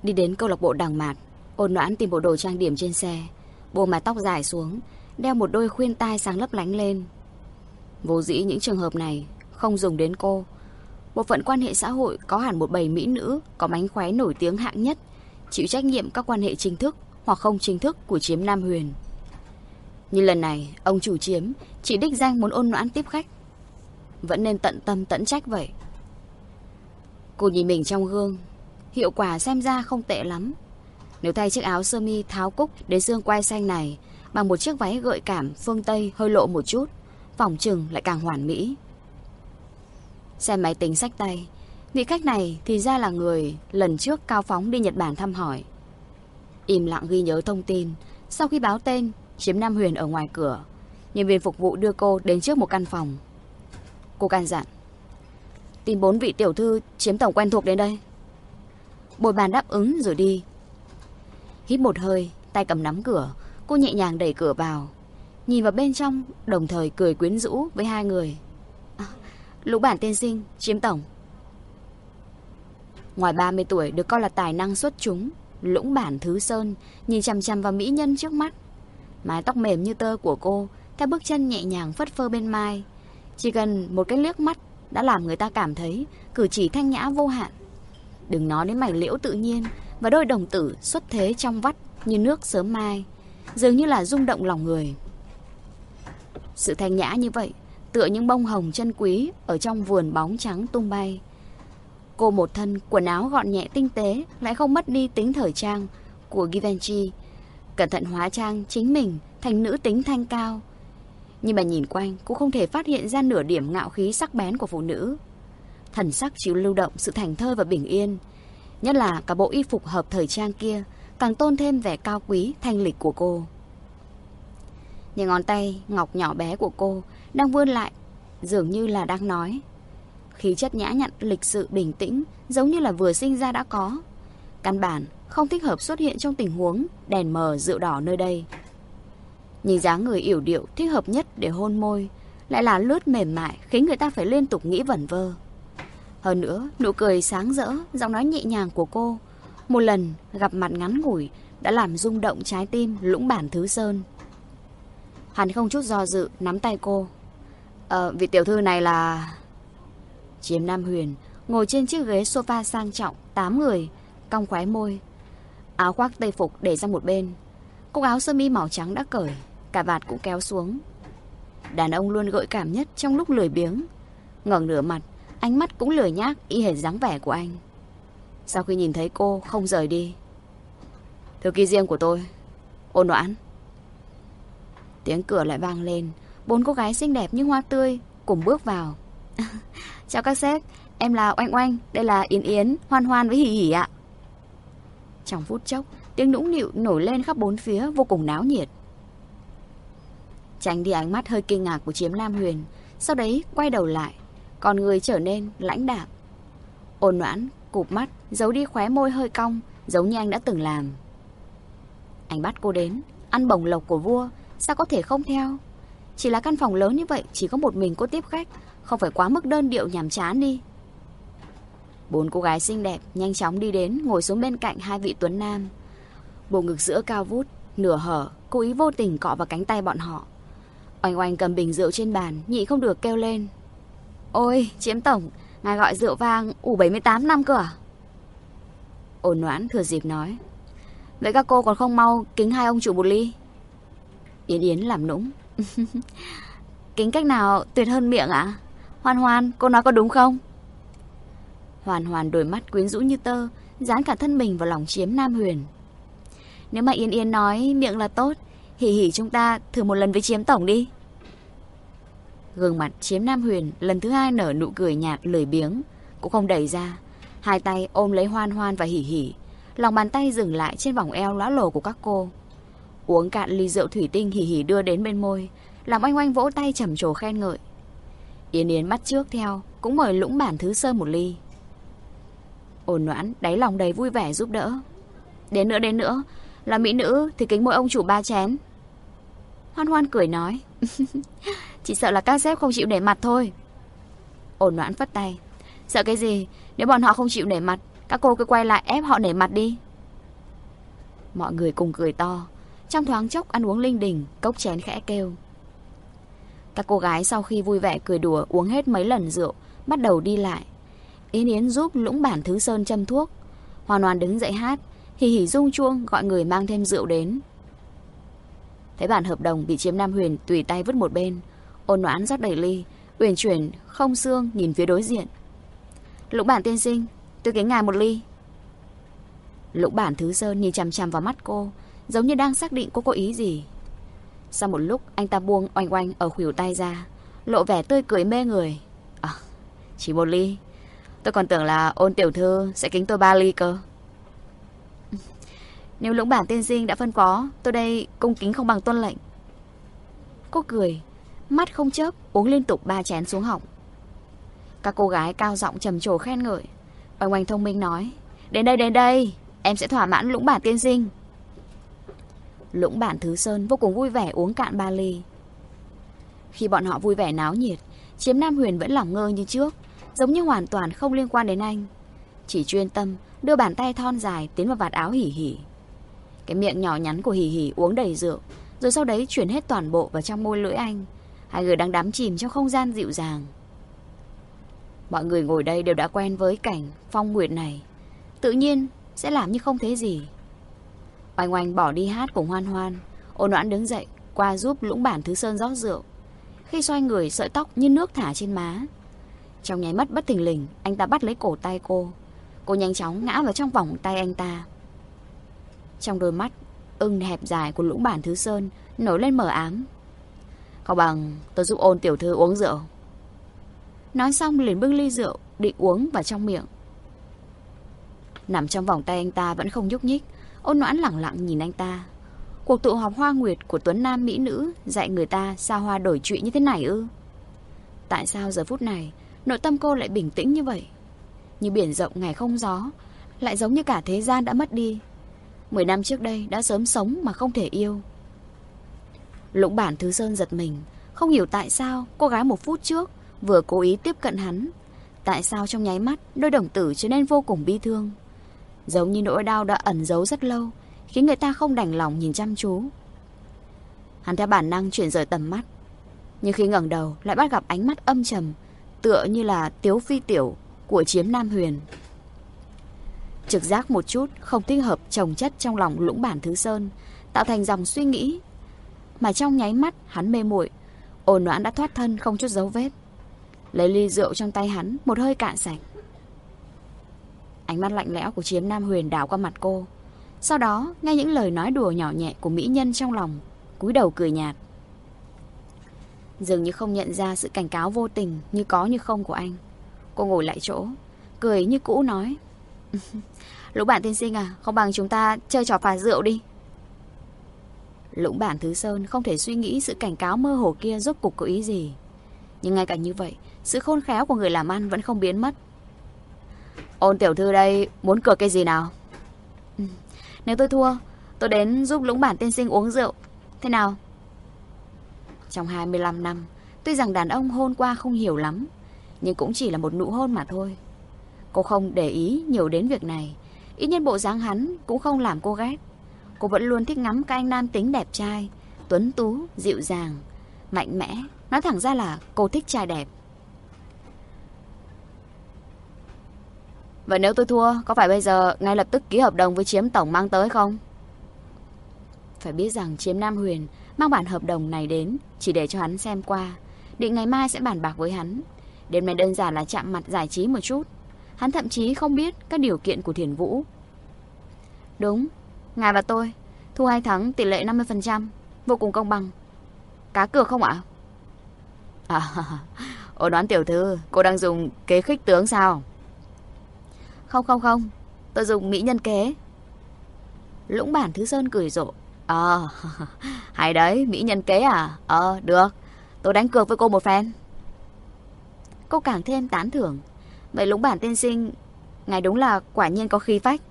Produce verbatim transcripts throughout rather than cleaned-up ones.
Đi đến câu lạc bộ Đằng Mạt, Ôn Noãn tìm bộ đồ trang điểm trên xe, buông mái tóc dài xuống, đeo một đôi khuyên tai sáng lấp lánh lên. Vô dĩ những trường hợp này không dùng đến cô. Bộ phận quan hệ xã hội có hẳn một bầy mỹ nữ có mánh khóe nổi tiếng hạng nhất, chịu trách nhiệm các quan hệ chính thức hoặc không chính thức của Chiếm Nam Huyền. Như lần này, ông chủ Chiếm chỉ đích danh muốn Ôn Noãn tiếp khách, vẫn nên tận tâm tận trách vậy. Cô nhìn mình trong gương, hiệu quả xem ra không tệ lắm. Nếu thay chiếc áo sơ mi tháo cúc đến xương quai xanh này bằng một chiếc váy gợi cảm phương Tây hơi lộ một chút, phỏng chừng lại càng hoàn mỹ. Xem máy tính xách tay, vị khách này thì ra là người lần trước Cao Phóng đi Nhật Bản thăm hỏi. Im lặng ghi nhớ thông tin. Sau khi báo tên Chiếm Nam Huyền ở ngoài cửa, nhân viên phục vụ đưa cô đến trước một căn phòng. Cô căn dặn: tìm bốn vị tiểu thư Chiếm tổng quen thuộc đến đây. Bồi bàn đáp ứng rồi đi. Hít một hơi, tay cầm nắm cửa, cô nhẹ nhàng đẩy cửa vào, nhìn vào bên trong, đồng thời cười quyến rũ với hai người. À, Lũ Bản tiên sinh, Chiếm tổng. Ngoài ba mươi tuổi được coi là tài năng xuất chúng, Lũng Bản Thứ Sơn nhìn chằm chằm vào mỹ nhân trước mắt. Mái tóc mềm như tơ của cô theo bước chân nhẹ nhàng phất phơ bên mai, chỉ cần một cái liếc mắt đã làm người ta cảm thấy cử chỉ thanh nhã vô hạn. Đừng nói đến mảnh liễu tự nhiên và đôi đồng tử xuất thế trong vắt như nước sớm mai, dường như là rung động lòng người. Sự thanh nhã như vậy, tựa những bông hồng chân quý ở trong vườn bóng trắng tung bay. Cô một thân quần áo gọn nhẹ tinh tế, lại không mất đi tính thời trang của Givenchy, cẩn thận hóa trang chính mình thành nữ tính thanh cao. Nhưng mà nhìn quanh cũng không thể phát hiện ra nửa điểm ngạo khí sắc bén của phụ nữ. Thần sắc chịu lưu động sự thành thơi và bình yên. Nhất là cả bộ y phục hợp thời trang kia càng tôn thêm vẻ cao quý thanh lịch của cô. Những ngón tay ngọc nhỏ bé của cô đang vươn lại, dường như là đang nói. Khí chất nhã nhặn, lịch sự, bình tĩnh, giống như là vừa sinh ra đã có. Căn bản không thích hợp xuất hiện trong tình huống đèn mờ rượu đỏ nơi đây. Nhìn dáng người yểu điệu thích hợp nhất để hôn môi, lại là lướt mềm mại khiến người ta phải liên tục nghĩ vẩn vơ. Hơn nữa, nụ cười sáng rỡ, giọng nói nhẹ nhàng của cô, một lần gặp mặt ngắn ngủi đã làm rung động trái tim Lũng Bản Thứ Sơn. Hắn không chút do dự nắm tay cô. Ờ, vị tiểu thư này là... Chiếm Nam Huyền ngồi trên chiếc ghế sofa sang trọng, tám người, cong khóe môi. Áo khoác tây phục để sang một bên, cúc áo sơ mi màu trắng đã cởi, cà vạt cũng kéo xuống. Đàn ông luôn gợi cảm nhất trong lúc lười biếng. Ngẩng nửa mặt, ánh mắt cũng lười nhác y hệt dáng vẻ của anh. Sau khi nhìn thấy cô không rời đi. Thư ký riêng của tôi, Ôn Noãn. Tiếng cửa lại vang lên. Bốn cô gái xinh đẹp như hoa tươi cùng bước vào. Chào các sếp, em là Oanh Oanh, đây là Yến Yến, Hoan Hoan với Hỉ Hỉ ạ. Trong phút chốc, tiếng nũng nịu nổi lên khắp bốn phía, vô cùng náo nhiệt. Tránh đi ánh mắt hơi kinh ngạc của Chiếm Nam Huyền, sau đấy quay đầu lại, còn người trở nên lãnh đạm. Ôn Noãn cụp mắt, giấu đi khóe môi hơi cong, giống như anh đã từng làm. Anh bắt cô đến, ăn bổng lộc của vua, sao có thể không theo? Chỉ là căn phòng lớn như vậy, chỉ có một mình cô tiếp khách, không phải quá mức đơn điệu nhàm chán đi. Bốn cô gái xinh đẹp nhanh chóng đi đến, ngồi xuống bên cạnh hai vị tuấn nam. Bộ ngực sữa cao vút, nửa hở, cố ý vô tình cọ vào cánh tay bọn họ. Oanh Oanh cầm bình rượu trên bàn, nhị không được kêu lên. Ôi, Chiếm tổng, ngài gọi rượu vang ủ bảy mươi tám năm cơ à? Ôn Noãn thừa dịp nói. Vậy các cô còn không mau kính hai ông chủ một ly? Yến Yến làm nũng. Kính cách nào tuyệt hơn miệng ạ? À? Hoan Hoan, cô nói có đúng không? Hoàn Hoàn đôi mắt quyến rũ như tơ, dán cả thân mình vào lòng Chiếm Nam Huyền. Nếu mà Yên Yên nói miệng là tốt, Hỉ Hỉ chúng ta thử một lần với Chiếm tổng đi. Gương mặt Chiếm Nam Huyền lần thứ hai nở nụ cười nhạt lười biếng, cũng không đẩy ra, hai tay ôm lấy Hoan Hoan và Hỉ Hỉ, lòng bàn tay dừng lại trên vòng eo lõa lồ của các cô. Uống cạn ly rượu thủy tinh Hỉ Hỉ đưa đến bên môi, làm Oanh Oanh vỗ tay trầm trồ khen ngợi. Yến Yến bắt trước theo, cũng mời Lũng Bản Thứ Sơn một ly. Ôn Noãn đáy lòng đầy vui vẻ giúp đỡ. Đến nữa đến nữa, là mỹ nữ thì kính mời ông chủ ba chén. Hoan Hoan cười nói. Chỉ sợ là các sếp không chịu để mặt thôi. Ôn Noãn phất tay. Sợ cái gì, nếu bọn họ không chịu để mặt, các cô cứ quay lại ép họ để mặt đi. Mọi người cùng cười to. Trong thoáng chốc ăn uống linh đình, cốc chén khẽ kêu. Các cô gái sau khi vui vẻ cười đùa uống hết mấy lần rượu, bắt đầu đi lại. Yến Yến giúp Lũng Bản Thứ Sơn châm thuốc. Hoàn Hoàn đứng dậy hát, hì hì rung chuông gọi người mang thêm rượu đến. Thấy bản hợp đồng bị Chiếm Nam Huyền tùy tay vứt một bên, Ôn Noãn rót đầy ly, uyển chuyển không xương nhìn phía đối diện. Lũng Bản tiên sinh, tôi kính ngài một ly. Lũng Bản Thứ Sơn nhìn chằm chằm vào mắt cô, giống như đang xác định cô có ý gì. Sau một lúc anh ta buông oanh oanh ở khuỷu tay ra, lộ vẻ tươi cười mê người. À, chỉ một ly. Tôi còn tưởng là Ôn tiểu thư sẽ kính tôi ba ly cơ. Nếu Lũng Bản tiên sinh đã phân phó, tôi đây cung kính không bằng tuân lệnh. Cô cười, mắt không chớp uống liên tục ba chén xuống họng. Các cô gái cao giọng trầm trồ khen ngợi. Oanh oanh thông minh nói, đến đây đến đây, em sẽ thỏa mãn Lũng Bản tiên sinh. Lũng Bản Thứ Sơn vô cùng vui vẻ uống cạn ba ly. Khi bọn họ vui vẻ náo nhiệt, Chiếm Nam Huyền vẫn lẳng ngơ như trước, giống như hoàn toàn không liên quan đến anh. Chỉ chuyên tâm đưa bàn tay thon dài tiến vào vạt áo Hỉ Hỉ. Cái miệng nhỏ nhắn của Hỉ Hỉ uống đầy rượu, rồi sau đấy chuyển hết toàn bộ vào trong môi lưỡi anh. Hai người đang đắm chìm trong không gian dịu dàng. Mọi người ngồi đây đều đã quen với cảnh phong nguyệt này, tự nhiên sẽ làm như không thấy gì. Oanh oanh bỏ đi hát cùng Hoan Hoan. Ôn Noãn đứng dậy qua giúp Lũng Bản Thứ Sơn rót rượu. Khi xoay người, sợi tóc như nước thả trên má. Trong nháy mắt bất thình lình, anh ta bắt lấy cổ tay cô. Cô nhanh chóng ngã vào trong vòng tay anh ta. Trong đôi mắt ưng hẹp dài của Lũng Bản Thứ Sơn nổi lên mờ ám. Không bằng tôi giúp Ôn tiểu thư uống rượu. Nói xong liền bưng ly rượu định uống vào trong miệng. Nằm trong vòng tay anh ta vẫn không nhúc nhích, Ôn Noãn lẳng lặng nhìn anh ta. Cuộc tụ họp hoa nguyệt của tuấn nam mỹ nữ dạy người ta sao hoa đổi trụy như thế này ư? Tại sao giờ phút này nội tâm cô lại bình tĩnh như vậy? Như biển rộng ngày không gió, lại giống như cả thế gian đã mất đi. Mười năm trước đây đã sớm sống mà không thể yêu. Lũng Bản Thứ Sơn giật mình, không hiểu tại sao cô gái một phút trước vừa cố ý tiếp cận hắn, tại sao trong nháy mắt đôi đồng tử trở nên vô cùng bi thương, giống như nỗi đau đã ẩn giấu rất lâu, khiến người ta không đành lòng nhìn chăm chú. Hắn theo bản năng chuyển rời tầm mắt, nhưng khi ngẩng đầu lại bắt gặp ánh mắt âm trầm, tựa như là Tiếu Phi Tiểu của Chiếm Nam Huyền. Trực giác một chút không thích hợp chồng chất trong lòng Lũng Bản Thứ Sơn, tạo thành dòng suy nghĩ. Mà trong nháy mắt hắn mê muội, Ôn Noãn đã thoát thân không chút dấu vết, lấy ly rượu trong tay hắn một hơi cạn sạch. Ánh mắt lạnh lẽo của Chiếm Nam Huyền đảo qua mặt cô. Sau đó nghe những lời nói đùa nhỏ nhẹ của mỹ nhân trong lòng, cúi đầu cười nhạt. Dường như không nhận ra sự cảnh cáo vô tình như có như không của anh. Cô ngồi lại chỗ, cười như cũ nói, Lũng Bản tiên sinh à, không bằng chúng ta chơi trò phạt rượu đi. Lũng Bản Thứ Sơn không thể suy nghĩ sự cảnh cáo mơ hồ kia rốt cuộc có ý gì. Nhưng ngay cả như vậy, sự khôn khéo của người làm ăn vẫn không biến mất. Ôn tiểu thư đây muốn cược cái gì nào? Ừ, nếu tôi thua, tôi đến giúp Lũng Bản tiên sinh uống rượu. Thế nào? Trong hai mươi lăm năm, tuy rằng đàn ông hôn qua không hiểu lắm, nhưng cũng chỉ là một nụ hôn mà thôi. Cô không để ý nhiều đến việc này. Ít nhất bộ dáng hắn cũng không làm cô ghét. Cô vẫn luôn thích ngắm các anh nam tính đẹp trai, tuấn tú, dịu dàng, mạnh mẽ. Nói thẳng ra là cô thích trai đẹp. Vậy nếu tôi thua, có phải bây giờ ngay lập tức ký hợp đồng với Chiếm tổng mang tới không? Phải biết rằng Chiếm Nam Huyền mang bản hợp đồng này đến chỉ để cho hắn xem qua, định ngày mai sẽ bàn bạc với hắn. Đêm nay đơn giản là chạm mặt giải trí một chút. Hắn thậm chí không biết các điều kiện của Thiền Vũ. Đúng, ngài và tôi thua hay thắng tỷ lệ năm mươi phần trăm, vô cùng công bằng. Cá cược không ạ? À, Ôn Đoán tiểu thư, cô đang dùng kế khích tướng sao? Không không không, tôi dùng mỹ nhân kế. Lũng Bản Thứ Sơn cười rộ. Ờ, à, hay đấy, mỹ nhân kế à? Ờ, được, tôi đánh cược với cô một phen. Cô càng thêm tán thưởng. Vậy Lũng Bản tiên sinh, ngài đúng là quả nhiên có khí phách.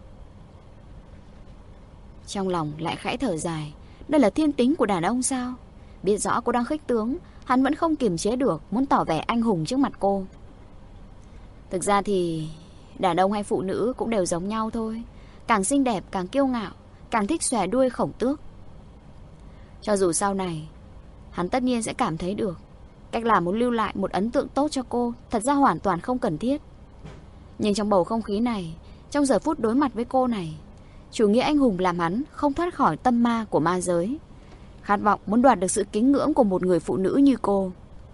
Trong lòng lại khẽ thở dài. Đây là thiên tính của đàn ông sao? Biết rõ cô đang khích tướng, hắn vẫn không kiềm chế được, muốn tỏ vẻ anh hùng trước mặt cô. Thực ra thì đàn ông hay phụ nữ cũng đều giống nhau thôi. Càng xinh đẹp càng kiêu ngạo, càng thích xòe đuôi khổng tước. Cho dù sau này hắn tất nhiên sẽ cảm thấy được cách làm muốn lưu lại một ấn tượng tốt cho cô thật ra hoàn toàn không cần thiết. Nhưng trong bầu không khí này, trong giờ phút đối mặt với cô này, chủ nghĩa anh hùng làm hắn không thoát khỏi tâm ma của ma giới, khát vọng muốn đoạt được sự kính ngưỡng của một người phụ nữ như cô.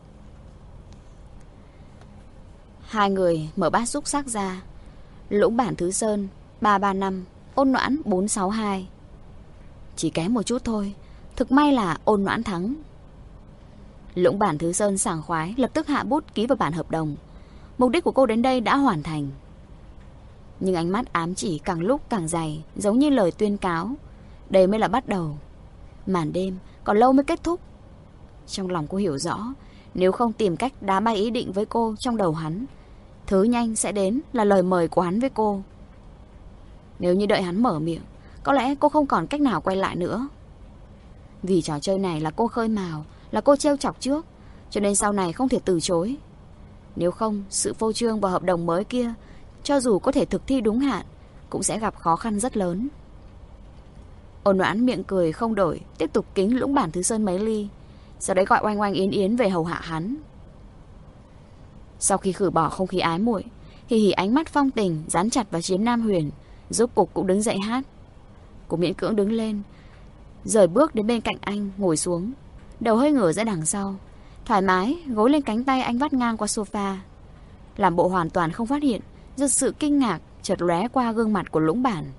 Hai người mở bát xúc sắc ra. Lũng bản Thứ Sơn ba ba năm, Ôn Noãn bốn sáu hai. Chỉ kém một chút thôi, thực may là Ôn Noãn thắng. Lũng bản Thứ Sơn sảng khoái lập tức hạ bút ký vào bản hợp đồng. Mục đích của cô đến đây đã hoàn thành. Nhưng ánh mắt ám chỉ càng lúc càng dày, giống như lời tuyên cáo. Đây mới là bắt đầu. Màn đêm còn lâu mới kết thúc. Trong lòng cô hiểu rõ, nếu không tìm cách đá bay ý định với cô trong đầu hắn, thứ nhanh sẽ đến là lời mời của hắn với cô. Nếu như đợi hắn mở miệng, có lẽ cô không còn cách nào quay lại nữa. Vì trò chơi này là cô khơi mào, là cô trêu chọc trước, cho nên sau này không thể từ chối. Nếu không, sự phô trương và hợp đồng mới kia, cho dù có thể thực thi đúng hạn, cũng sẽ gặp khó khăn rất lớn. Ôn Noãn miệng cười không đổi, tiếp tục kính Lũng bản Thứ Sơn mấy ly, sau đấy gọi Oanh Oanh Yến Yến về hầu hạ hắn. Sau khi khử bỏ không khí ái muội, Hỉ Hỉ ánh mắt phong tình dán chặt vào Chiếm Nam Huyền, rốt cục cũng đứng dậy hát. Cô miễn cưỡng đứng lên, rời bước đến bên cạnh anh, ngồi xuống, đầu hơi ngửa ra đằng sau, thoải mái gối lên cánh tay anh vắt ngang qua sofa, làm bộ hoàn toàn không phát hiện do sự kinh ngạc chợt lóe qua gương mặt của Lũng bản.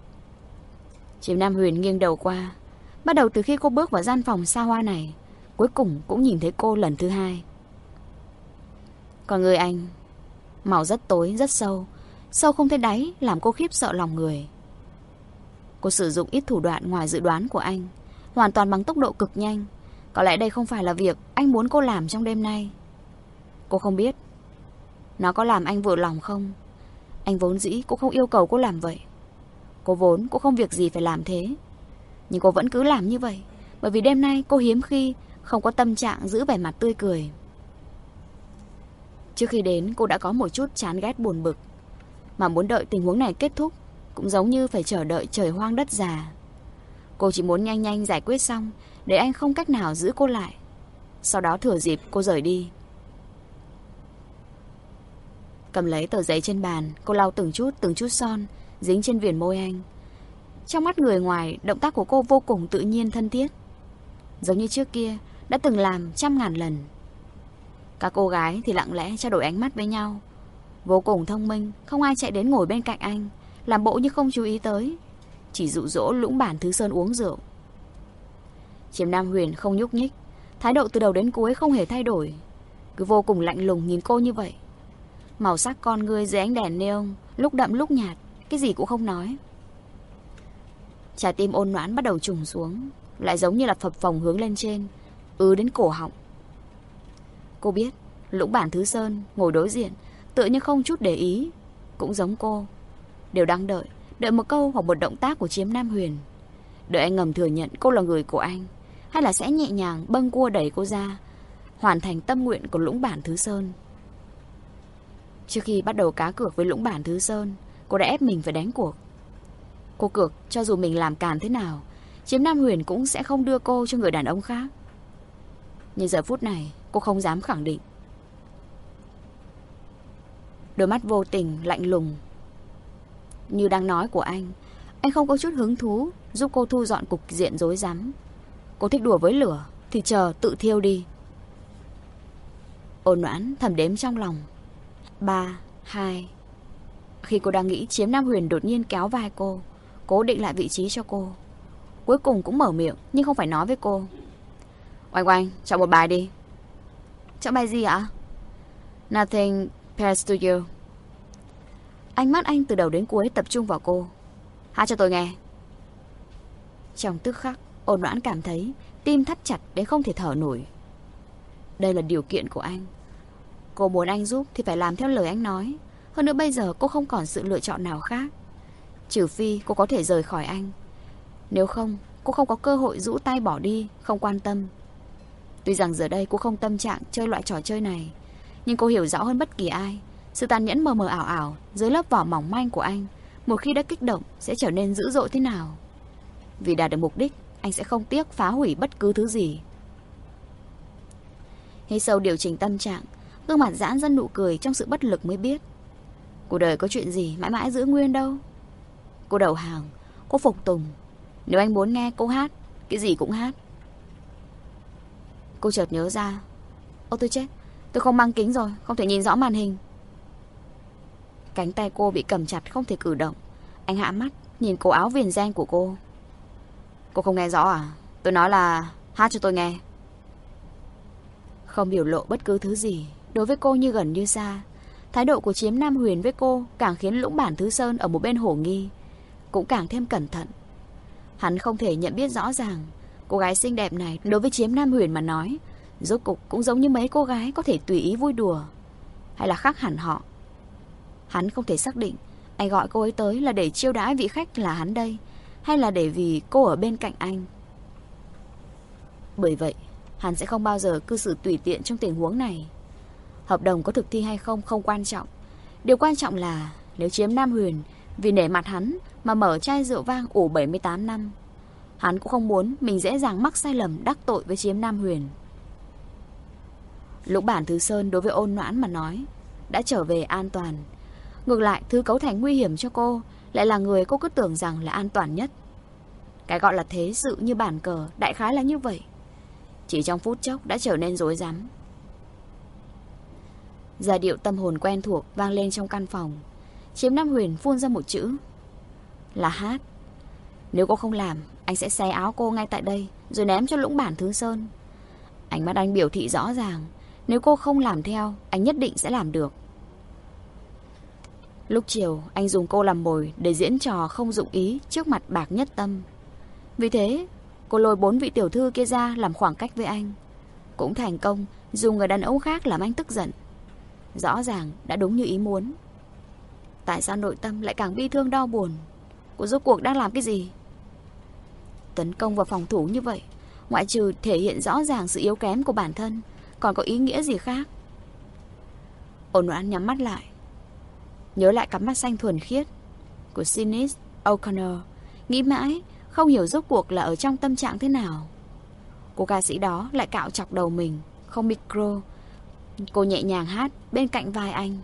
Chiếm Nam Huyền nghiêng đầu qua. Bắt đầu từ khi cô bước vào gian phòng xa hoa này, cuối cùng cũng nhìn thấy cô lần thứ hai. Còn người anh, màu rất tối, rất sâu, sâu không thấy đáy, làm cô khiếp sợ lòng người. Cô sử dụng ít thủ đoạn ngoài dự đoán của anh, hoàn toàn bằng tốc độ cực nhanh. Có lẽ đây không phải là việc anh muốn cô làm trong đêm nay. Cô không biết nó có làm anh vừa lòng không. Anh vốn dĩ cũng không yêu cầu cô làm vậy. Cô vốn cũng không việc gì phải làm thế. Nhưng cô vẫn cứ làm như vậy, bởi vì đêm nay cô hiếm khi không có tâm trạng giữ vẻ mặt tươi cười. Trước khi đến cô đã có một chút chán ghét buồn bực, mà muốn đợi tình huống này kết thúc cũng giống như phải chờ đợi trời hoang đất già. Cô chỉ muốn nhanh nhanh giải quyết xong, để anh không cách nào giữ cô lại. Sau đó thừa dịp cô rời đi. Cầm lấy tờ giấy trên bàn, cô lau từng chút từng chút son dính trên viền môi anh. Trong mắt người ngoài, động tác của cô vô cùng tự nhiên thân thiết, giống như trước kia đã từng làm trăm ngàn lần. Các cô gái thì lặng lẽ trao đổi ánh mắt với nhau, vô cùng thông minh. Không ai chạy đến ngồi bên cạnh anh, làm bộ như không chú ý tới, chỉ dụ dỗ Lũng bản Thứ Sơn uống rượu. Chiếm Nam Huyền không nhúc nhích, thái độ từ đầu đến cuối không hề thay đổi, cứ vô cùng lạnh lùng nhìn cô như vậy. Màu sắc con ngươi dưới ánh đèn neon lúc đậm lúc nhạt, cái gì cũng không nói. Trái tim Ôn Noãn bắt đầu trùng xuống, lại giống như là phập phồng hướng lên trên, ứ đến cổ họng. Cô biết Lũng bản Thứ Sơn ngồi đối diện tựa như không chút để ý, cũng giống cô, đều đang đợi Đợi một câu hoặc một động tác của Chiếm Nam Huyền, đợi anh ngầm thừa nhận cô là người của anh, hay là sẽ nhẹ nhàng bâng cua đẩy cô ra, hoàn thành tâm nguyện của Lũng bản Thứ Sơn. Trước khi bắt đầu cá cược với Lũng bản Thứ Sơn, cô đã ép mình phải đánh cuộc. Cô cược cho dù mình làm càn thế nào, Chiếm Nam Huyền cũng sẽ không đưa cô cho người đàn ông khác. Nhưng giờ phút này cô không dám khẳng định. Đôi mắt vô tình lạnh lùng như đang nói của anh, anh không có chút hứng thú giúp cô thu dọn cục diện rối rắm. Cô thích đùa với lửa thì chờ tự thiêu đi. Ôn Noãn thầm đếm trong lòng. Ba, hai. Khi cô đang nghĩ, Chiếm Nam Huyền đột nhiên kéo vai cô, cố định lại vị trí cho cô. Cuối cùng cũng mở miệng, nhưng không phải nói với cô. Oanh Oanh, chọn một bài đi. Chọn bài gì ạ? Nothing compares to you. Ánh mắt anh từ đầu đến cuối tập trung vào cô. Hát cho tôi nghe. Trong tức khắc, Ôn Noãn cảm thấy tim thắt chặt đến không thể thở nổi. Đây là điều kiện của anh. Cô muốn anh giúp thì phải làm theo lời anh nói. Hơn nữa bây giờ cô không còn sự lựa chọn nào khác, trừ phi cô có thể rời khỏi anh. Nếu không, cô không có cơ hội rũ tay bỏ đi, không quan tâm. Tuy rằng giờ đây cô không tâm trạng chơi loại trò chơi này, nhưng cô hiểu rõ hơn bất kỳ ai sự tàn nhẫn mờ mờ ảo ảo dưới lớp vỏ mỏng manh của anh một khi đã kích động sẽ trở nên dữ dội thế nào. Vì đạt được mục đích, anh sẽ không tiếc phá hủy bất cứ thứ gì. Hít sâu điều chỉnh tâm trạng, gương mặt giãn ra nụ cười trong sự bất lực mới biết. Cuộc đời có chuyện gì mãi mãi giữ nguyên đâu. Cô đầu hàng, cô phục tùng. Nếu anh muốn nghe cô hát, cái gì cũng hát. Cô chợt nhớ ra, ô tôi chết, tôi không mang kính rồi, không thể nhìn rõ màn hình. Cánh tay cô bị cầm chặt không thể cử động. Anh hạ mắt nhìn cổ áo viền ren của cô. Cô không nghe rõ à? Tôi nói là hát cho tôi nghe. Không biểu lộ bất cứ thứ gì, đối với cô như gần như xa. Thái độ của Chiếm Nam Huyền với cô càng khiến Lũng Bản Thứ Sơn ở một bên hổ nghi, cũng càng thêm cẩn thận. Hắn không thể nhận biết rõ ràng cô gái xinh đẹp này đối với Chiếm Nam Huyền mà nói, rốt cục cũng giống như mấy cô gái có thể tùy ý vui đùa, hay là khác hẳn họ. Hắn không thể xác định anh gọi cô ấy tới là để chiêu đãi vị khách là hắn đây, hay là để vì cô ở bên cạnh anh. Bởi vậy hắn sẽ không bao giờ cư xử tùy tiện trong tình huống này. Hợp đồng có thực thi hay không không quan trọng. Điều quan trọng là nếu Chiếm Nam Huyền vì nể mặt hắn mà mở chai rượu vang ủ bảy mươi tám năm, hắn cũng không muốn mình dễ dàng mắc sai lầm đắc tội với Chiếm Nam Huyền. Lũng Bản Thứ Sơn đối với Ôn Noãn mà nói đã trở về an toàn. Ngược lại, thứ cấu thành nguy hiểm cho cô lại là người cô cứ tưởng rằng là an toàn nhất. Cái gọi là thế sự như bàn cờ đại khái là như vậy, chỉ trong phút chốc đã trở nên rối rắm. Giai điệu tâm hồn quen thuộc vang lên trong căn phòng. Chiếm Nam Huyền phun ra một chữ, là hát. Nếu cô không làm, anh sẽ xé áo cô ngay tại đây rồi ném cho Lũng Bản Thứ Sơn. Ánh mắt anh biểu thị rõ ràng, nếu cô không làm theo, anh nhất định sẽ làm được. Lúc chiều, anh dùng cô làm mồi để diễn trò không dụng ý trước mặt Bạc Nhất Tâm. Vì thế, cô lôi bốn vị tiểu thư kia ra làm khoảng cách với anh. Cũng thành công dùng người đàn ông khác làm anh tức giận. Rõ ràng đã đúng như ý muốn. Tại sao nội tâm lại càng bi thương đau buồn? Cô rốt cuộc đang làm cái gì? Tấn công vào phòng thủ như vậy, ngoại trừ thể hiện rõ ràng sự yếu kém của bản thân, còn có ý nghĩa gì khác? Ôn Noãn nhắm mắt lại, nhớ lại cặp mắt xanh thuần khiết của Sinead O'Connor, nghĩ mãi không hiểu rốt cuộc là ở trong tâm trạng thế nào. Cô ca sĩ đó lại cạo chọc đầu mình, không micro. Cô nhẹ nhàng hát bên cạnh vai anh.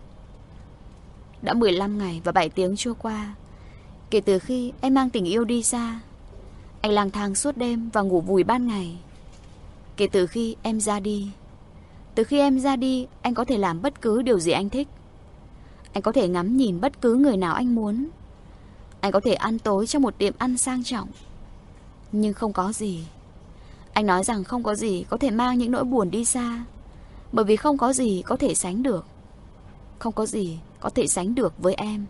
Đã mười lăm ngày và bảy tiếng trôi qua kể từ khi em mang tình yêu đi xa. Anh lang thang suốt đêm và ngủ vùi ban ngày. Kể từ khi em ra đi. Từ khi em ra đi, anh có thể làm bất cứ điều gì anh thích. Anh có thể ngắm nhìn bất cứ người nào anh muốn. Anh có thể ăn tối trong một tiệm ăn sang trọng. Nhưng không có gì. Anh nói rằng không có gì có thể mang những nỗi buồn đi xa, bởi vì không có gì có thể sánh được. Không có gì có thể sánh được với em.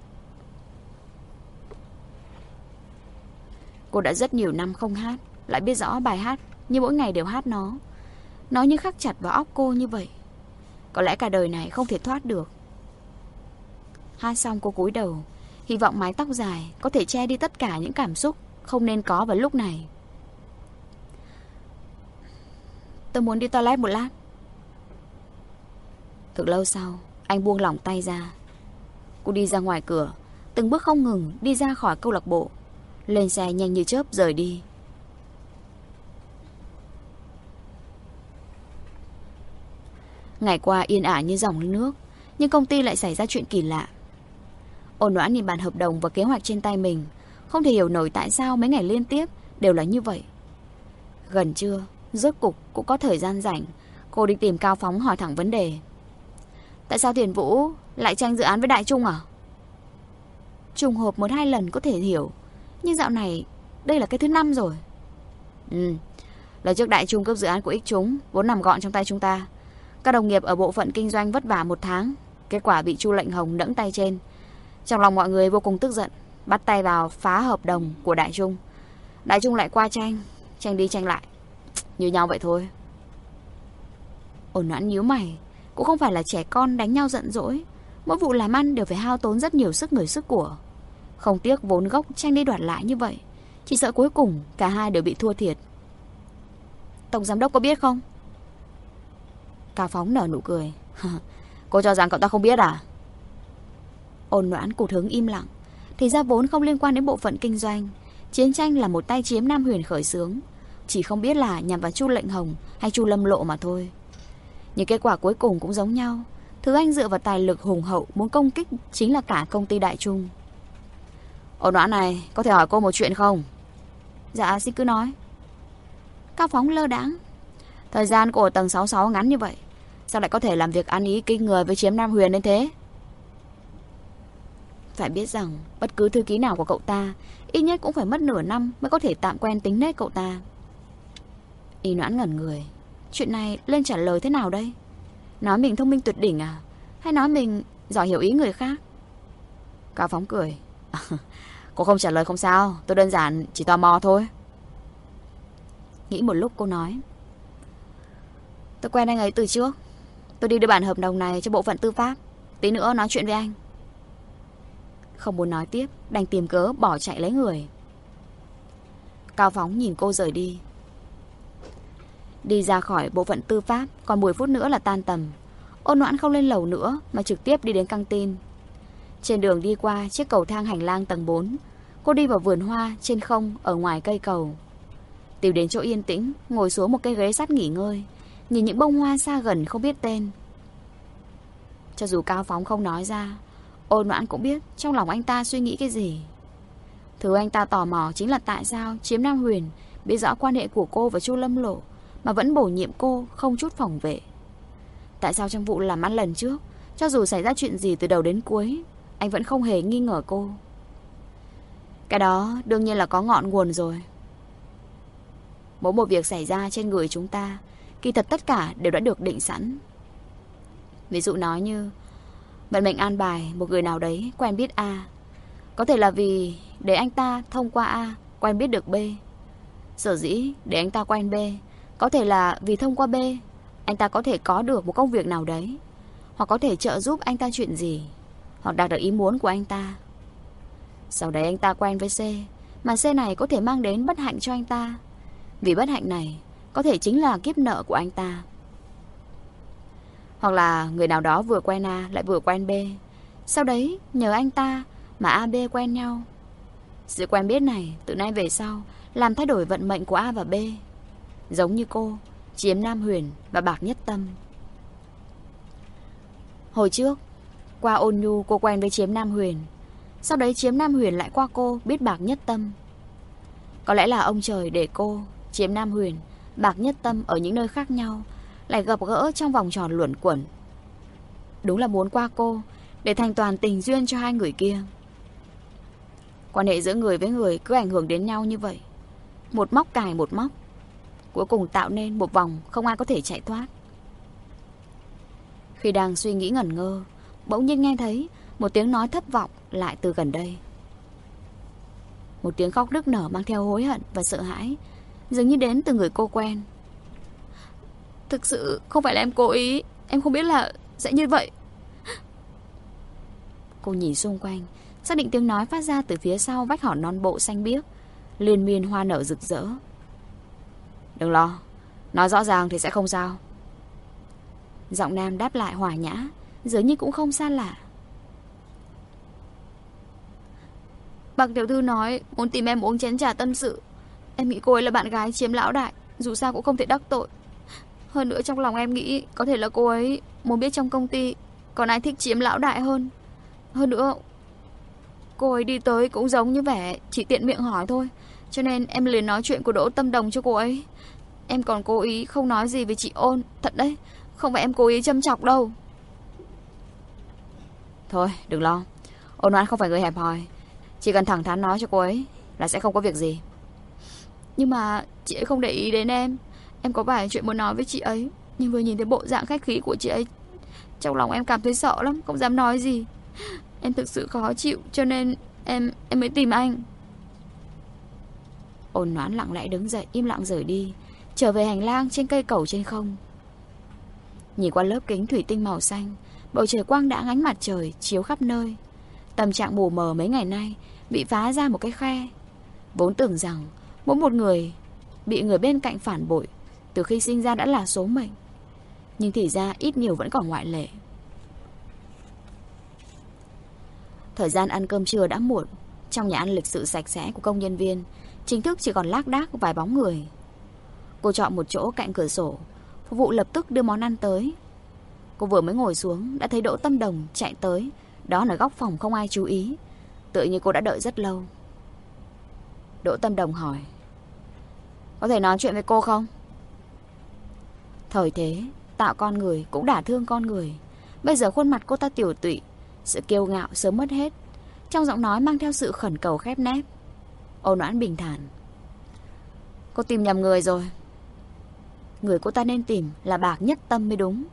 Cô đã rất nhiều năm không hát, lại biết rõ bài hát như mỗi ngày đều hát nó. Nó như khắc chặt vào óc cô như vậy. Có lẽ cả đời này không thể thoát được. Hát xong cô cúi đầu, hy vọng mái tóc dài có thể che đi tất cả những cảm xúc không nên có vào lúc này. Tôi muốn đi toilet một lát. Thực lâu sau, anh buông lỏng tay ra. Cô đi ra ngoài cửa, từng bước không ngừng đi ra khỏi câu lạc bộ, lên xe nhanh như chớp rời đi. Ngày qua yên ả như dòng nước, nhưng công ty lại xảy ra chuyện kỳ lạ. Ôn Noãn nhìn bản hợp đồng và kế hoạch trên tay mình, không thể hiểu nổi tại sao mấy ngày liên tiếp đều là như vậy. Gần trưa, rốt cục cũng có thời gian rảnh, cô đi tìm Cao Phóng hỏi thẳng vấn đề. Tại sao Thiền Vũ lại tranh dự án với Đại Trung à? Trùng hợp một hai lần có thể hiểu, nhưng dạo này đây là cái thứ năm rồi. Ừ, lần trước Đại Trung cướp dự án của Ích Chúng vốn nằm gọn trong tay chúng ta. Các đồng nghiệp ở bộ phận kinh doanh vất vả một tháng, kết quả bị Chu Lệnh Hồng đẫng tay trên. Trong lòng mọi người vô cùng tức giận, bắt tay vào phá hợp đồng của Đại Trung. Đại Trung lại qua tranh, tranh đi tranh lại, như nhau vậy thôi. Ôn Noãn nhíu mày, cũng không phải là trẻ con đánh nhau giận dỗi. Mỗi vụ làm ăn đều phải hao tốn rất nhiều sức người sức của. Không tiếc vốn gốc tranh đi đoạt lại như vậy, chỉ sợ cuối cùng cả hai đều bị thua thiệt. Tổng giám đốc có biết không? Cao Phóng nở nụ cười. Cô cho rằng cậu ta không biết à? Ôn Noãn cụt hứng im lặng. Thì ra vốn không liên quan đến bộ phận kinh doanh, Chiến tranh là một tay Chiếm Nam Huyền khởi xướng, chỉ không biết là nhằm vào Chu Lệnh Hồng hay Chu Lâm Lộ mà thôi. Nhưng kết quả cuối cùng cũng giống nhau. Thứ Anh dựa vào tài lực hùng hậu muốn công kích chính là cả công ty Đại Trung. Ôn Noãn này, có thể hỏi cô một chuyện không? Dạ, xin cứ nói. Cao Phóng lơ đãng. Thời gian cô ở tầng sáu mươi sáu ngắn như vậy, sao lại có thể làm việc ăn ý kinh người với Chiếm Nam Huyền đến thế? Phải biết rằng bất cứ thư ký nào của cậu ta ít nhất cũng phải mất nửa năm mới có thể tạm quen tính nết cậu ta. Y Noãn ngẩn người. Chuyện này lên trả lời thế nào đây? Nói mình thông minh tuyệt đỉnh à? Hay nói mình giỏi hiểu ý người khác? Cao Phóng cười. Cô không trả lời không sao, tôi đơn giản chỉ tò mò thôi. Nghĩ một lúc cô nói. Tôi quen anh ấy từ trước. Tôi đi đưa bản hợp đồng này cho bộ phận tư pháp. Tí nữa nói chuyện với anh. Không muốn nói tiếp, đành tìm cớ bỏ chạy lấy người. Cao Phóng nhìn cô rời đi. Đi ra khỏi bộ phận tư pháp, còn mười phút nữa là tan tầm. Ôn Noãn không lên lầu nữa mà trực tiếp đi đến căng tin. Trên đường đi qua chiếc cầu thang hành lang tầng bốn, cô đi vào vườn hoa trên không ở ngoài cây cầu. Tìm đến chỗ yên tĩnh, ngồi xuống một cây ghế sắt nghỉ ngơi, nhìn những bông hoa xa gần không biết tên. Cho dù Cao Phóng không nói ra, Ôn Noãn cũng biết trong lòng anh ta suy nghĩ cái gì. Thứ anh ta tò mò chính là tại sao Chiếm Nam Huyền biết rõ quan hệ của cô và Chu Lâm Lộ mà vẫn bổ nhiệm cô không chút phòng vệ. Tại sao trong vụ làm ăn lần trước, cho dù xảy ra chuyện gì từ đầu đến cuối, anh vẫn không hề nghi ngờ cô? Cái đó đương nhiên là có ngọn nguồn rồi. Mỗi một việc xảy ra trên người chúng ta, kỳ thật tất cả đều đã được định sẵn. Ví dụ nói như vận mệnh an bài một người nào đấy quen biết A, có thể là vì để anh ta thông qua A quen biết được B. Sở dĩ để anh ta quen B, có thể là vì thông qua B anh ta có thể có được một công việc nào đấy, hoặc có thể trợ giúp anh ta chuyện gì, hoặc đạt được ý muốn của anh ta. Sau đấy anh ta quen với C, mà C này có thể mang đến bất hạnh cho anh ta, vì bất hạnh này có thể chính là kiếp nợ của anh ta. Hoặc là người nào đó vừa quen A lại vừa quen B, sau đấy nhờ anh ta mà A B quen nhau. Sự quen biết này từ nay về sau làm thay đổi vận mệnh của A và B, giống như cô, Chiếm Nam Huyền và Bạc Nhất Tâm. Hồi trước, qua Ôn Nhu cô quen với Chiếm Nam Huyền, sau đấy Chiếm Nam Huyền lại qua cô biết Bạc Nhất Tâm. Có lẽ là ông trời để cô, Chiếm Nam Huyền, Bạc Nhất Tâm ở những nơi khác nhau lại gặp gỡ trong vòng tròn luẩn quẩn. Đúng là muốn qua cô để thành toàn tình duyên cho hai người kia. Quan hệ giữa người với người cứ ảnh hưởng đến nhau như vậy, một móc cài một móc, cuối cùng tạo nên một vòng không ai có thể chạy thoát. Khi đang suy nghĩ ngẩn ngơ, bỗng nhiên nghe thấy một tiếng nói thấp vọng lại từ gần đây. Một tiếng khóc nức nở mang theo hối hận và sợ hãi, dường như đến từ người cô quen. Thực sự không phải là em cố ý, em không biết là sẽ như vậy. Cô nhìn xung quanh, xác định tiếng nói phát ra từ phía sau vách hòn non bộ xanh biếc, liên miên hoa nở rực rỡ. Đừng lo, nói rõ ràng thì sẽ không sao. Giọng nam đáp lại hòa nhã, dường như cũng không xa lạ. Bạc tiểu thư nói muốn tìm em uống chén trà tâm sự. Em nghĩ cô ấy là bạn gái Chiếm lão đại, dù sao cũng không thể đắc tội. Hơn nữa trong lòng em nghĩ có thể là cô ấy muốn biết trong công ty còn ai thích Chiếm lão đại hơn. Hơn nữa cô ấy đi tới cũng giống như vẻ chỉ tiện miệng hỏi thôi, cho nên em liền nói chuyện của Đỗ Tâm Đồng cho cô ấy. Em còn cố ý không nói gì với chị Ôn, thật đấy, không phải em cố ý châm chọc đâu. Thôi đừng lo, Ôn Noãn không phải người hẹp hòi, chỉ cần thẳng thắn nói cho cô ấy là sẽ không có việc gì. Nhưng mà chị ấy không để ý đến em. Em có vài chuyện muốn nói với chị ấy, nhưng vừa nhìn thấy bộ dạng khách khí của chị ấy, trong lòng em cảm thấy sợ lắm, không dám nói gì. Em thực sự khó chịu, cho nên em em mới tìm anh. Ôn Noãn lặng lẽ đứng dậy, im lặng rời đi, trở về hành lang trên cây cầu trên không. Nhìn qua lớp kính thủy tinh màu xanh, bầu trời quang đãng ánh mặt trời chiếu khắp nơi. Tâm trạng mù mờ mấy ngày nay bị phá ra một cái khe. Vốn tưởng rằng mỗi một người bị người bên cạnh phản bội từ khi sinh ra đã là số mệnh, nhưng thì ra ít nhiều vẫn còn ngoại lệ. Thời gian ăn cơm trưa đã muộn, trong nhà ăn lịch sự sạch sẽ của công nhân viên chính thức chỉ còn lác đác vài bóng người. Cô chọn một chỗ cạnh cửa sổ. Phục vụ lập tức đưa món ăn tới. Cô vừa mới ngồi xuống đã thấy Đỗ Tâm Đồng chạy tới. Đó là góc phòng không ai chú ý. Tựa như cô đã đợi rất lâu. Đỗ Tâm Đồng hỏi: "Có thể nói chuyện với cô không?" Thời thế tạo con người cũng đả thương con người. Bây giờ khuôn mặt cô ta tiểu tụy, sự kiêu ngạo sớm mất hết. Trong giọng nói mang theo sự khẩn cầu khép nép. Ôn Noãn bình thản: "Cô tìm nhầm người rồi. Người cô ta nên tìm là Bạc Nhất Tâm mới đúng."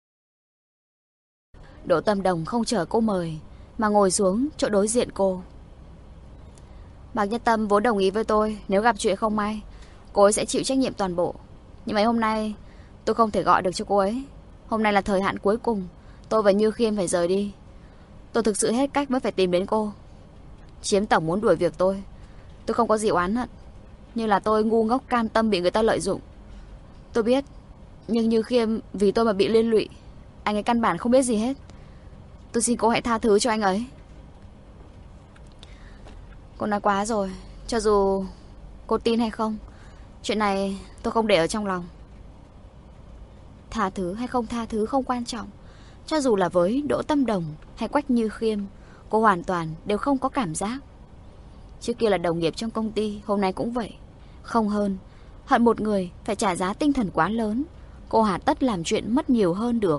Đỗ Tâm Đồng không chờ cô mời mà ngồi xuống chỗ đối diện cô. "Bạc Nhất Tâm vốn đồng ý với tôi, nếu gặp chuyện không may, cô ấy sẽ chịu trách nhiệm toàn bộ. Nhưng mấy hôm nay tôi không thể gọi được cho cô ấy. Hôm nay là thời hạn cuối cùng, tôi và Như Khiêm phải rời đi. Tôi thực sự hết cách mới phải tìm đến cô. Chiếm tổng muốn đuổi việc tôi. Tôi không có gì oán hận, như là tôi ngu ngốc cam tâm bị người ta lợi dụng. Tôi biết, nhưng Như Khiêm vì tôi mà bị liên lụy. Anh ấy căn bản không biết gì hết. Tôi xin cô hãy tha thứ cho anh ấy." Cô nói quá rồi. Cho dù cô tin hay không, chuyện này tôi không để ở trong lòng. Tha thứ hay không tha thứ không quan trọng. Cho dù là với Đỗ Tâm Đồng hay Quách Như Khiêm, cô hoàn toàn đều không có cảm giác. Trước kia là đồng nghiệp trong công ty, hôm nay cũng vậy. Không hơn, hận một người phải trả giá tinh thần quá lớn. Cô hà tất làm chuyện mất nhiều hơn được.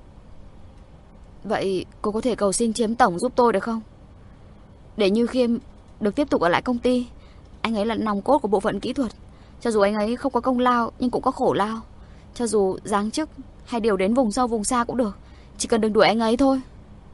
"Vậy cô có thể cầu xin Chiếm tổng giúp tôi được không? Để Như Khiêm được tiếp tục ở lại công ty. Anh ấy là nòng cốt của bộ phận kỹ thuật. Cho dù anh ấy không có công lao nhưng cũng có khổ lao. Cho dù giáng chức hay điều đến vùng sâu vùng xa cũng được, chỉ cần đừng đuổi anh ấy thôi."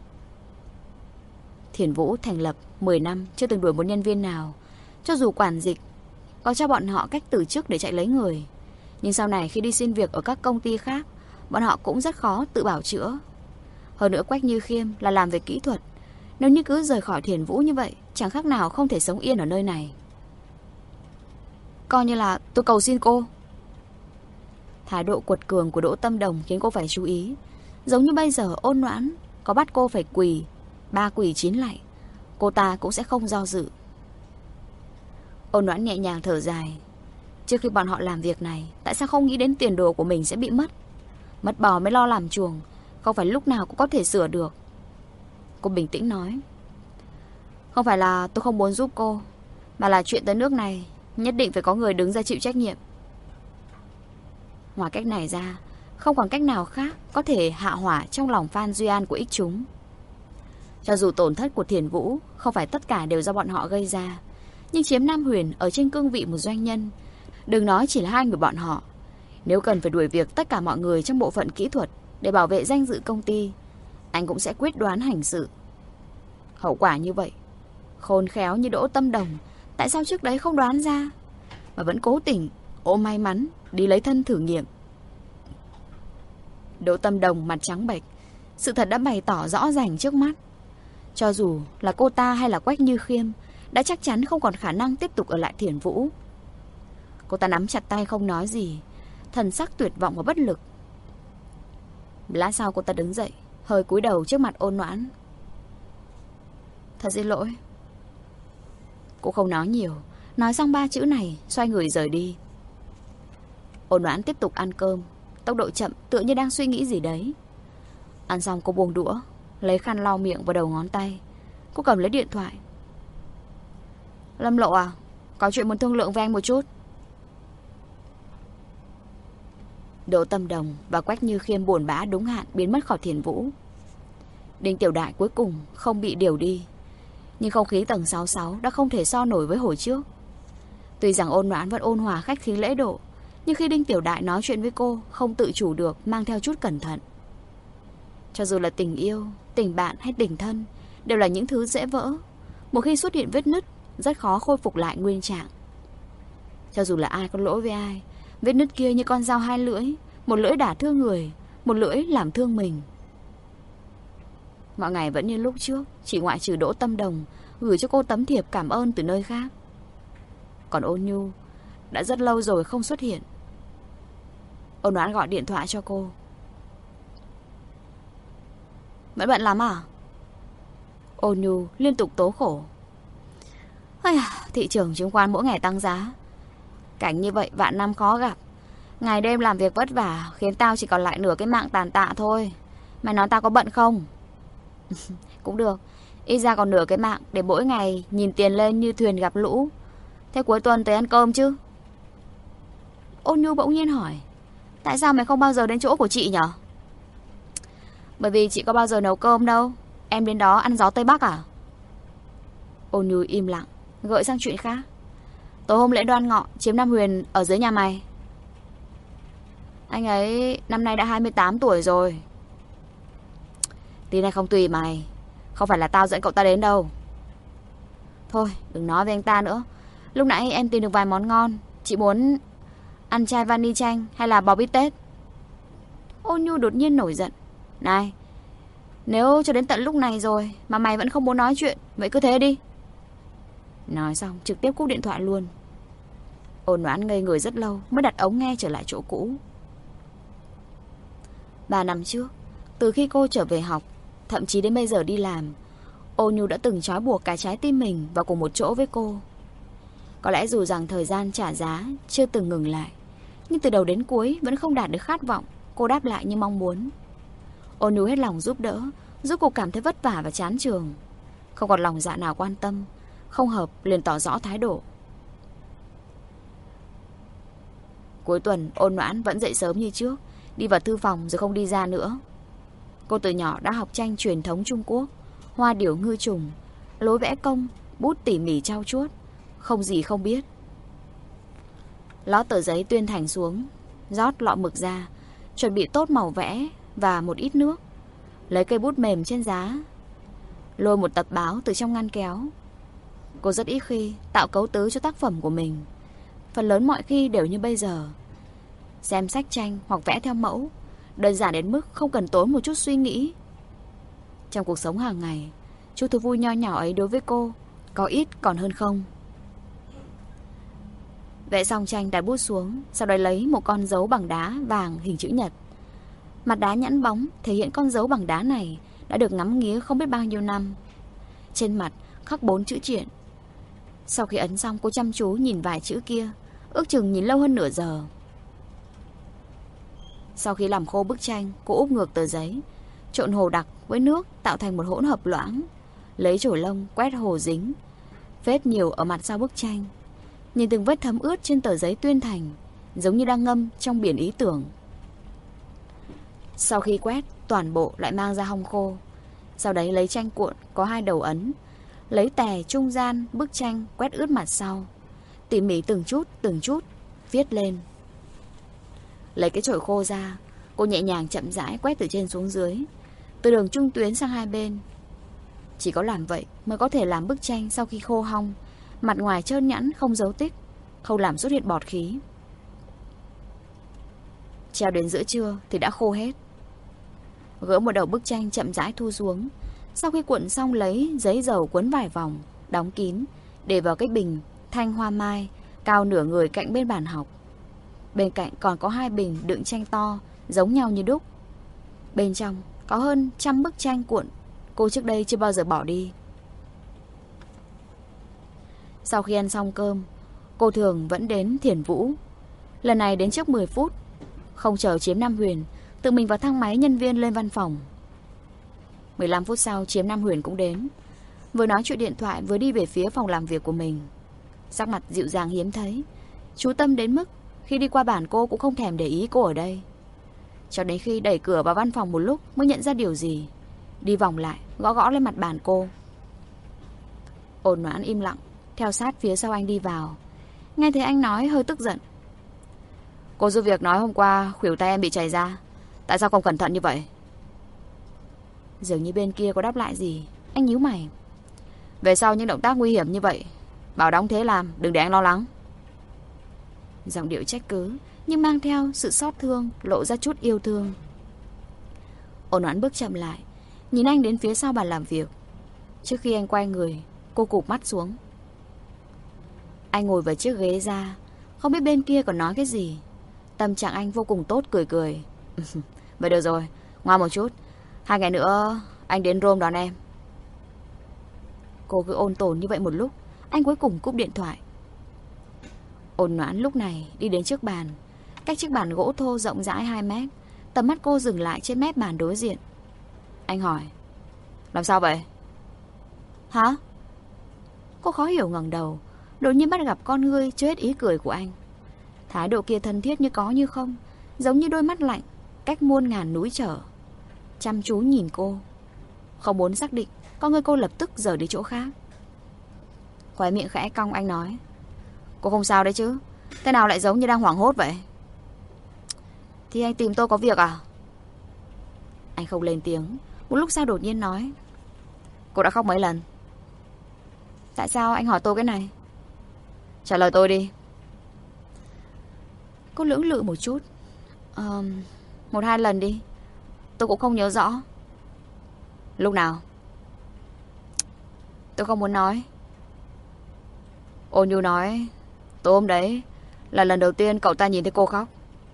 Thiền Vũ thành lập mười năm chưa từng đuổi một nhân viên nào. Cho dù quản dịch có cho bọn họ cách từ chức để chạy lấy người, nhưng sau này khi đi xin việc ở các công ty khác, bọn họ cũng rất khó tự bảo chữa. Hơn nữa Quách Như Khiêm là làm về kỹ thuật. Nếu như cứ rời khỏi Thiền Vũ như vậy, chẳng khác nào không thể sống yên ở nơi này. "Coi như là tôi cầu xin cô." Thái độ quật cường của Đỗ Tâm Đồng khiến cô phải chú ý. Giống như bây giờ Ôn Noãn có bắt cô phải quỳ ba quỳ chín lạy, cô ta cũng sẽ không do dự. Ôn Noãn nhẹ nhàng thở dài. Trước khi bọn họ làm việc này, tại sao không nghĩ đến tiền đồ của mình sẽ bị mất? Mất bò mới lo làm chuồng, không phải lúc nào cũng có thể sửa được. Cô bình tĩnh nói: "Không phải là tôi không muốn giúp cô, mà là chuyện tới nước này nhất định phải có người đứng ra chịu trách nhiệm. Ngoài cách này ra, không còn cách nào khác có thể hạ hỏa trong lòng Phan Duy An của ích chúng. Cho dù tổn thất của Thiền Vũ không phải tất cả đều do bọn họ gây ra, nhưng Chiếm Nam Huyền ở trên cương vị một doanh nhân, đừng nói chỉ là hai người bọn họ. Nếu cần phải đuổi việc tất cả mọi người trong bộ phận kỹ thuật để bảo vệ danh dự công ty, anh cũng sẽ quyết đoán hành sự. Hậu quả như vậy, khôn khéo như Đỗ Tâm Đồng, tại sao trước đấy không đoán ra, mà vẫn cố tình ôm may mắn đi lấy thân thử nghiệm?" Đỗ Tâm Đồng mặt trắng bệch. Sự thật đã bày tỏ rõ ràng trước mắt. Cho dù là cô ta hay là Quách Như Khiêm đã chắc chắn không còn khả năng tiếp tục ở lại Thiền Vũ. Cô ta nắm chặt tay không nói gì, thần sắc tuyệt vọng và bất lực. Lát sau cô ta đứng dậy, hơi cúi đầu trước mặt Ôn Noãn. "Thật xin lỗi." Cô không nói nhiều, nói xong ba chữ này xoay người rời đi. Ôn Noãn tiếp tục ăn cơm, tốc độ chậm, tựa như đang suy nghĩ gì đấy. Ăn xong cô buông đũa, lấy khăn lau miệng và đầu ngón tay. Cô cầm lấy điện thoại. "Lâm Lộ à, có chuyện muốn thương lượng với anh một chút." Đỗ Tâm Đồng và Quách Như Khiêm buồn bã đúng hạn biến mất khỏi Thiền Vũ. Đinh Tiểu Đại cuối cùng không bị điều đi, nhưng không khí tầng sáu mươi sáu đã không thể so nổi với hồi trước. Tuy rằng Ôn Noãn vẫn ôn hòa khách khí lễ độ, nhưng khi Đinh Tiểu Đại nói chuyện với cô, không tự chủ được mang theo chút cẩn thận. Cho dù là tình yêu, tình bạn hay tình thân, đều là những thứ dễ vỡ. Một khi xuất hiện vết nứt, rất khó khôi phục lại nguyên trạng. Cho dù là ai có lỗi với ai, vết nứt kia như con dao hai lưỡi, một lưỡi đả thương người, một lưỡi làm thương mình. Mọi ngày vẫn như lúc trước, chỉ ngoại trừ Đỗ Tâm Đồng gửi cho cô tấm thiệp cảm ơn từ nơi khác. Còn Ôn Nhu đã rất lâu rồi không xuất hiện. Ôn Noãn gọi điện thoại cho cô. "Vẫn bận lắm à?" Ôn Nhu liên tục tố khổ. Ây, thị trường chứng khoán mỗi ngày tăng giá. Cảnh như vậy vạn năm khó gặp. Ngày đêm làm việc vất vả khiến tao chỉ còn lại nửa cái mạng tàn tạ thôi. Mày nói tao có bận không? Cũng được, ít ra còn nửa cái mạng để mỗi ngày nhìn tiền lên như thuyền gặp lũ. Thế cuối tuần tới ăn cơm chứ? Ôn Nhu bỗng nhiên hỏi, tại sao mày không bao giờ đến chỗ của chị nhở? Bởi vì chị có bao giờ nấu cơm đâu. Em đến đó ăn gió Tây Bắc à? Ôn Nhu im lặng, gợi sang chuyện khác. Tối hôm lễ Đoan Ngọ, Chiếm Nam Huyền ở dưới nhà mày. Anh ấy năm nay đã hai mươi tám tuổi rồi. Tin hay không tùy mày. Không phải là tao dẫn cậu ta đến đâu. Thôi đừng nói với anh ta nữa. Lúc nãy em tìm được vài món ngon. Chị muốn ăn chai vani chanh hay là bò bít tết? Ôn Nhu đột nhiên nổi giận. Này, nếu cho đến tận lúc này rồi mà mày vẫn không muốn nói chuyện, vậy cứ thế đi. Nói xong trực tiếp cúp điện thoại luôn. Ôn Noãn ngây người rất lâu mới đặt ống nghe trở lại chỗ cũ. Ba năm trước, từ khi cô trở về học, thậm chí đến bây giờ đi làm, Ôn Nhu đã từng trói buộc cả trái tim mình vào cùng một chỗ với cô. Có lẽ dù rằng thời gian trả giá chưa từng ngừng lại, nhưng từ đầu đến cuối vẫn không đạt được khát vọng cô đáp lại như mong muốn. Ôn Nhu hết lòng giúp đỡ, giúp cô cảm thấy vất vả và chán trường. Không còn lòng dạ nào quan tâm, không hợp liền tỏ rõ thái độ. Cuối tuần Ôn Noãn vẫn dậy sớm như trước, đi vào thư phòng rồi không đi ra nữa. Cô từ nhỏ đã học tranh truyền thống Trung Quốc, hoa điểu ngư trùng, lối vẽ công, bút tỉ mỉ trau chuốt, không gì không biết. Lót tờ giấy tuyên thành xuống, rót lọ mực ra, chuẩn bị tốt màu vẽ và một ít nước, lấy cây bút mềm trên giá, lôi một tập báo từ trong ngăn kéo. Cô rất ít khi tạo cấu tứ cho tác phẩm của mình. Phần lớn mọi khi đều như bây giờ, xem sách tranh hoặc vẽ theo mẫu, đơn giản đến mức không cần tốn một chút suy nghĩ. Trong cuộc sống hàng ngày, chút thú vui nho nhỏ ấy đối với cô có ít còn hơn không. Vẽ xong tranh đặt bút xuống, sau đó lấy một con dấu bằng đá vàng hình chữ nhật. Mặt đá nhẵn bóng thể hiện con dấu bằng đá này đã được ngắm nghía không biết bao nhiêu năm. Trên mặt khắc bốn chữ triện. Sau khi ấn xong, cô chăm chú nhìn vài chữ kia, ước chừng nhìn lâu hơn nửa giờ. Sau khi làm khô bức tranh, cô úp ngược tờ giấy, trộn hồ đặc với nước tạo thành một hỗn hợp loãng, lấy chổi lông quét hồ dính, vết nhiều ở mặt sau bức tranh. Nhìn từng vết thấm ướt trên tờ giấy tuyên thành, giống như đang ngâm trong biển ý tưởng. Sau khi quét, toàn bộ lại mang ra hong khô. Sau đấy lấy tranh cuộn có hai đầu ấn, lấy tè trung gian bức tranh quét ướt mặt sau, tỉ mỉ từng chút từng chút viết lên. Lấy cái chổi khô ra, cô nhẹ nhàng chậm rãi quét từ trên xuống dưới, từ đường trung tuyến sang hai bên. Chỉ có làm vậy mới có thể làm bức tranh sau khi khô hong, mặt ngoài trơn nhẵn không dấu tích, không làm xuất hiện bọt khí. Treo đến giữa trưa thì đã khô hết. Gỡ một đầu bức tranh chậm rãi thu xuống. Sau khi cuộn xong lấy giấy dầu quấn vài vòng, đóng kín, để vào cái bình thanh hoa mai cao nửa người cạnh bên bàn học. Bên cạnh còn có hai bình đựng tranh to, giống nhau như đúc. Bên trong có hơn trăm bức tranh cuộn cô trước đây chưa bao giờ bỏ đi. Sau khi ăn xong cơm, cô thường vẫn đến Thiền Vũ. Lần này đến trước mười phút, không chờ Chiếm Nam Huyền, tự mình vào thang máy nhân viên lên văn phòng. mười lăm phút sau, Chiếm Nam Huyền cũng đến. Vừa nói chuyện điện thoại vừa đi về phía phòng làm việc của mình. Sắc mặt dịu dàng hiếm thấy, chú tâm đến mức khi đi qua bàn cô cũng không thèm để ý cô ở đây. Cho đến khi đẩy cửa vào văn phòng một lúc mới nhận ra điều gì. Đi vòng lại, gõ gõ lên mặt bàn cô. Ôn Noãn im lặng, theo sát phía sau anh đi vào. Nghe thấy anh nói hơi tức giận. Cô giúp việc nói hôm qua khuỷu tay em bị chảy ra, tại sao không cẩn thận như vậy? Dường như bên kia có đáp lại gì. Anh nhíu mày. Về sau những động tác nguy hiểm như vậy, bảo đóng thế làm, đừng để anh lo lắng. Giọng điệu trách cứ, nhưng mang theo sự xót thương, lộ ra chút yêu thương. Ôn Noãn bước chậm lại, nhìn anh đến phía sau bàn làm việc. Trước khi anh quay người, cô cụp mắt xuống. Anh ngồi vào chiếc ghế ra, không biết bên kia còn nói cái gì. Tâm trạng anh vô cùng tốt, cười cười. Vậy được rồi, ngoan một chút. Hai ngày nữa anh đến Rome đón em. Cô cứ ôn tồn như vậy một lúc, Anh cuối cùng cúp điện thoại. Ôn Noãn lúc này đi đến trước bàn. Cách chiếc bàn gỗ thô rộng rãi hai mét. Tầm mắt cô dừng lại trên mép bàn đối diện. Anh hỏi: làm sao vậy? Hả? Cô khó hiểu ngẩng đầu, đột nhiên bắt gặp con ngươi chưa hết ý cười của anh. Thái độ kia thân thiết như có như không, giống như đôi mắt lạnh cách muôn ngàn núi trở, chăm chú nhìn cô. Không muốn xác định, con ngươi cô lập tức rời đi chỗ khác. Khóe miệng khẽ cong, anh nói: cô không sao đấy chứ? Thế nào lại giống như đang hoảng hốt vậy? Thì anh tìm tôi có việc à? Anh không lên tiếng. Một lúc sau đột nhiên nói: cô đã khóc mấy lần? Tại sao anh hỏi tôi cái này? Trả lời tôi đi. Cô lưỡng lự một chút. Ờ, một hai lần đi. Tôi cũng không nhớ rõ. Lúc nào? Tôi không muốn nói. Ôn Nhu nói tối hôm đấy là lần đầu tiên cậu ta nhìn thấy cô khóc.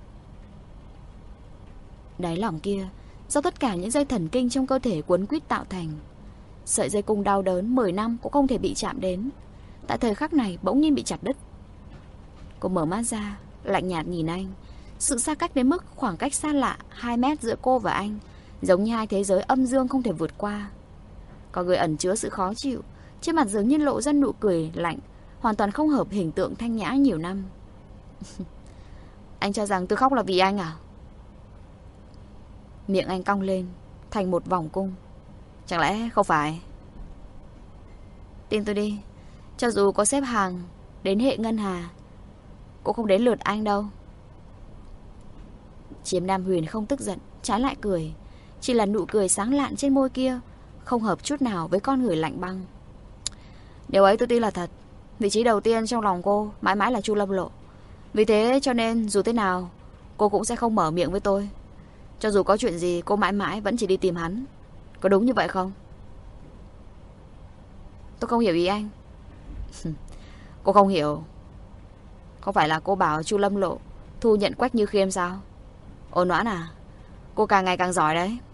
Đáy lòng kia do tất cả những dây thần kinh trong cơ thể quấn quýt tạo thành. Sợi dây cung đau đớn mười năm cũng không thể bị chạm đến, tại thời khắc này bỗng nhiên bị chặt đứt. Cô mở mắt ra, lạnh nhạt nhìn anh. Sự xa cách đến mức khoảng cách xa lạ hai mét giữa cô và anh, giống như hai thế giới âm dương không thể vượt qua. Có người ẩn chứa sự khó chịu, trên mặt dường như lộ ra nụ cười lạnh, hoàn toàn không hợp hình tượng thanh nhã nhiều năm. Anh cho rằng tôi khóc là vì anh à? Miệng anh cong lên thành một vòng cung. Chẳng lẽ không phải? Tin tôi đi, cho dù có xếp hàng đến hệ ngân hà, cũng không đến lượt anh đâu. Chiếm Nam Huyền không tức giận, trái lại cười. Chỉ là nụ cười sáng lạn trên môi kia không hợp chút nào với con người lạnh băng. Điều ấy tôi tin là thật. Vị trí đầu tiên trong lòng cô mãi mãi là Chu Lâm Lộ. Vì thế cho nên dù thế nào cô cũng sẽ không mở miệng với tôi. Cho dù có chuyện gì cô mãi mãi vẫn chỉ đi tìm hắn. Có đúng như vậy không? Tôi không hiểu ý anh. Cô không hiểu. Không phải là cô bảo Chu Lâm Lộ thu nhận Quách Như Khiêm sao? Ôn Noãn à, cô càng ngày càng giỏi đấy.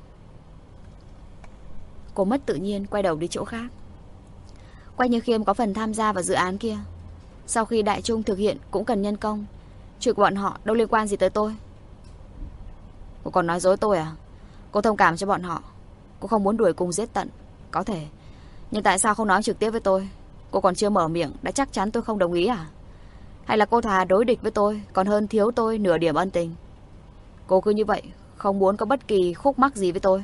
Cô mất tự nhiên quay đầu đi chỗ khác. Quách Như Khiêm có phần tham gia vào dự án kia. Sau khi Đại Trung thực hiện cũng cần nhân công. Chuyện của bọn họ đâu liên quan gì tới tôi. Cô còn nói dối tôi à? Cô thông cảm cho bọn họ. Cô không muốn đuổi cùng giết tận. Có thể. Nhưng tại sao không nói trực tiếp với tôi? Cô còn chưa mở miệng đã chắc chắn tôi không đồng ý à? Hay là cô thà đối địch với tôi còn hơn thiếu tôi nửa điểm ân tình? Cô cứ như vậy, không muốn có bất kỳ khúc mắc gì với tôi.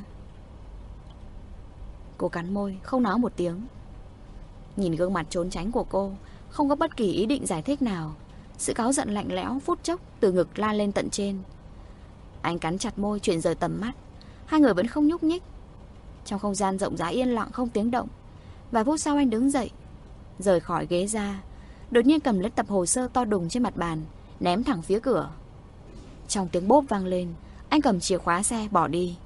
Cô cắn môi, không nói một tiếng. Nhìn gương mặt trốn tránh của cô, không có bất kỳ ý định giải thích nào. Sự cáu giận lạnh lẽo phút chốc từ ngực lan lên tận trên. Anh cắn chặt môi, chuyển rời tầm mắt. Hai người vẫn không nhúc nhích. Trong không gian rộng rãi yên lặng không tiếng động. Vài phút sau anh đứng dậy, rời khỏi ghế ra, đột nhiên cầm lấy tập hồ sơ to đùng trên mặt bàn, ném thẳng phía cửa. Trong tiếng bốp vang lên, anh cầm chìa khóa xe bỏ đi.